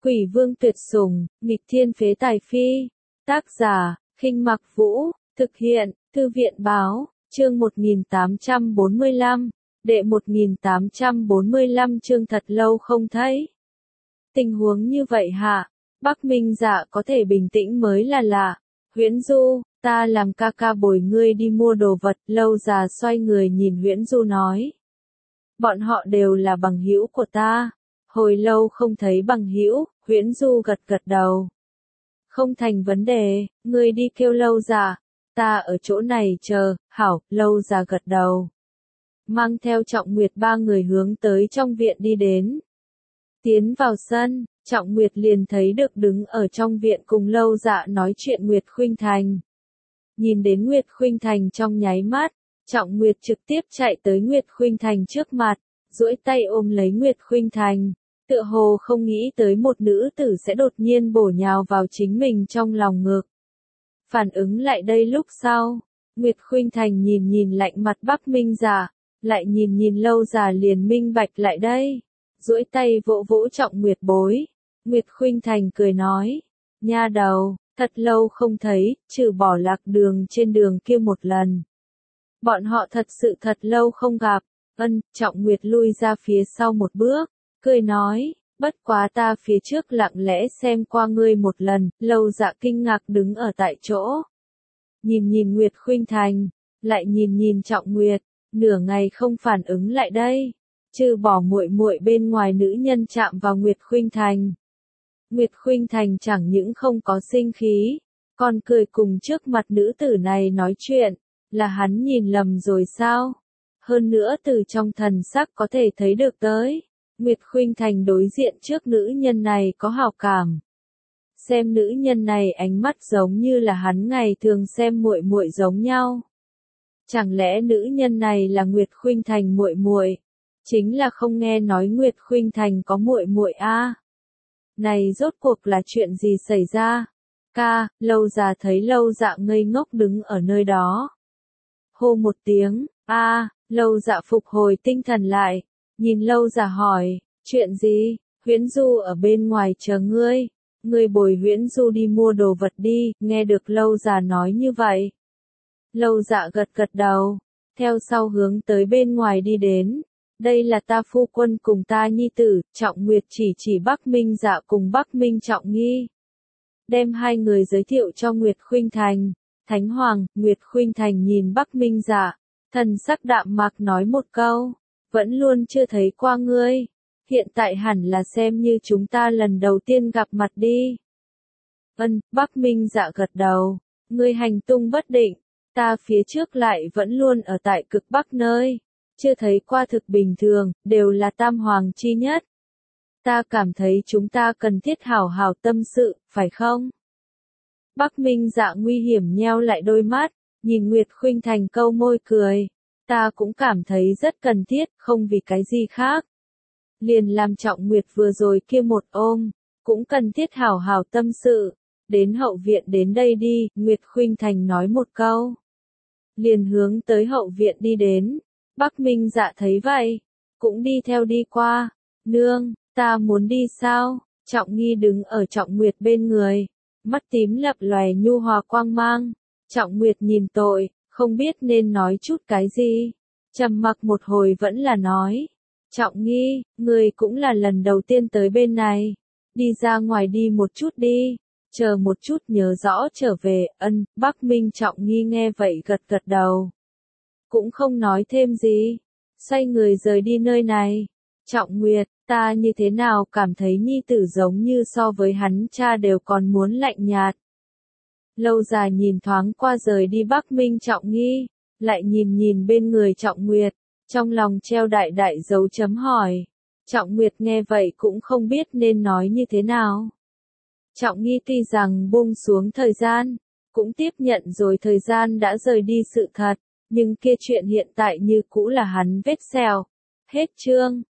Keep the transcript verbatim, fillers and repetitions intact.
Quỷ vương tuyệt sủng, nghịch thiên phế tài phi. Tác giả, Khinh Mặc Vũ, thực hiện, Thư viện báo, chương một nghìn tám trăm bốn mươi lăm, đệ một nghìn tám trăm bốn mươi lăm chương thật lâu không thấy. Tình huống như vậy hả? Bắc Minh Dạ có thể bình tĩnh mới là lạ. Huyễn Du, ta làm ca ca bồi ngươi đi mua đồ vật. Lâu Già xoay người nhìn Huyễn Du nói. Bọn họ đều là bằng hữu của ta. Hồi lâu không thấy bằng hữu, Huyễn Du gật gật đầu. Không thành vấn đề, ngươi đi kêu Lâu Già, ta ở chỗ này chờ. Hảo, Lâu Già gật đầu. Mang theo Trọng Nguyệt ba người hướng tới trong viện đi đến. Tiến vào sân, Trọng Nguyệt liền thấy được đứng ở trong viện cùng Lâu Dạ nói chuyện Nguyệt Khuynh Thành. Nhìn đến Nguyệt Khuynh Thành trong nháy mắt, Trọng Nguyệt trực tiếp chạy tới Nguyệt Khuynh Thành trước mặt, duỗi tay ôm lấy Nguyệt Khuynh Thành, tựa hồ không nghĩ tới một nữ tử sẽ đột nhiên bổ nhào vào chính mình trong lòng ngực. Phản ứng lại đây lúc sau, Nguyệt Khuynh Thành nhìn nhìn lạnh mặt Bắc Minh Dạ, lại nhìn nhìn Lâu Già liền minh bạch lại đây, duỗi tay vỗ vỗ Trọng Nguyệt bối. Nguyệt Khuynh Thành cười nói, nha đầu, thật lâu không thấy, trừ bỏ lạc đường trên đường kia một lần. Bọn họ thật sự thật lâu không gặp. Ân, Trọng Nguyệt lui ra phía sau một bước, cười nói, bất quá ta phía trước lặng lẽ xem qua ngươi một lần. Lâu Dạ kinh ngạc đứng ở tại chỗ. Nhìn nhìn Nguyệt Khuynh Thành, lại nhìn nhìn Trọng Nguyệt, nửa ngày không phản ứng lại đây. Trừ bỏ muội muội bên ngoài nữ nhân chạm vào Nguyệt Khuynh Thành. Nguyệt Khuynh Thành chẳng những không có sinh khí, còn cười cùng trước mặt nữ tử này nói chuyện, là hắn nhìn lầm rồi sao? Hơn nữa từ trong thần sắc có thể thấy được tới, Nguyệt Khuynh Thành đối diện trước nữ nhân này có hảo cảm. Xem nữ nhân này ánh mắt giống như là hắn ngày thường xem muội muội giống nhau. Chẳng lẽ nữ nhân này là Nguyệt Khuynh Thành muội muội? Chính là không nghe nói Nguyệt Khuynh Thành có muội muội a. Này rốt cuộc là chuyện gì xảy ra? Ca, Lâu Già thấy Lâu Dạ ngây ngốc đứng ở nơi đó. Hô một tiếng, a, Lâu Dạ phục hồi tinh thần lại, nhìn Lâu Già hỏi, chuyện gì? Huyễn Du ở bên ngoài chờ ngươi, ngươi bồi Huyễn Du đi mua đồ vật đi. Nghe được Lâu Già nói như vậy, Lâu Dạ gật gật đầu, theo sau hướng tới bên ngoài đi đến. Đây là ta phu quân cùng ta nhi tử. Trọng Nguyệt chỉ chỉ Bắc Minh Dạ cùng Bắc Minh Trọng Nghi. Đem hai người giới thiệu cho Nguyệt Khuynh Thành. Thánh Hoàng, Nguyệt Khuynh Thành nhìn Bắc Minh Dạ, thần sắc đạm mạc nói một câu, vẫn luôn chưa thấy qua ngươi, hiện tại hẳn là xem như chúng ta lần đầu tiên gặp mặt đi. Ân, Bắc Minh Dạ gật đầu, ngươi hành tung bất định, ta phía trước lại vẫn luôn ở tại cực Bắc nơi, chưa thấy qua thực bình thường, đều là tam hoàng chi nhất. Ta cảm thấy chúng ta cần thiết hảo hảo tâm sự, phải không? Bắc Minh Dạ nguy hiểm nheo lại đôi mắt, nhìn Nguyệt Khuynh Thành câu môi cười. Ta cũng cảm thấy rất cần thiết, không vì cái gì khác. Liền làm Trọng Nguyệt vừa rồi kia một ôm, cũng cần thiết hảo hảo tâm sự. Đến hậu viện đến đây đi, Nguyệt Khuynh Thành nói một câu. Liền hướng tới hậu viện đi đến. Bắc Minh Dạ thấy vậy, cũng đi theo đi qua. Nương, ta muốn đi sao? Trọng Nghi đứng ở Trọng Nguyệt bên người, mắt tím lập lòe nhu hòa quang mang. Trọng Nguyệt nhìn tội, không biết nên nói chút cái gì. Trầm mặc một hồi vẫn là nói. Trọng Nghi, người cũng là lần đầu tiên tới bên này. Đi ra ngoài đi một chút đi. Chờ một chút nhớ rõ trở về. Ân, Bắc Minh Trọng Nghi nghe vậy gật gật đầu. Cũng không nói thêm gì. Xoay người rời đi nơi này. Trọng Nguyệt, ta như thế nào cảm thấy nhi tử giống như so với hắn cha đều còn muốn lạnh nhạt. Lâu Già nhìn thoáng qua rời đi Bắc Minh Trọng Nghi, lại nhìn nhìn bên người Trọng Nguyệt, trong lòng treo đại đại dấu chấm hỏi. Trọng Nguyệt nghe vậy cũng không biết nên nói như thế nào. Trọng Nghi tuy rằng buông xuống thời gian, cũng tiếp nhận rồi thời gian đã rời đi sự thật, nhưng kia chuyện hiện tại như cũ là hắn vết sẹo. Hết chương.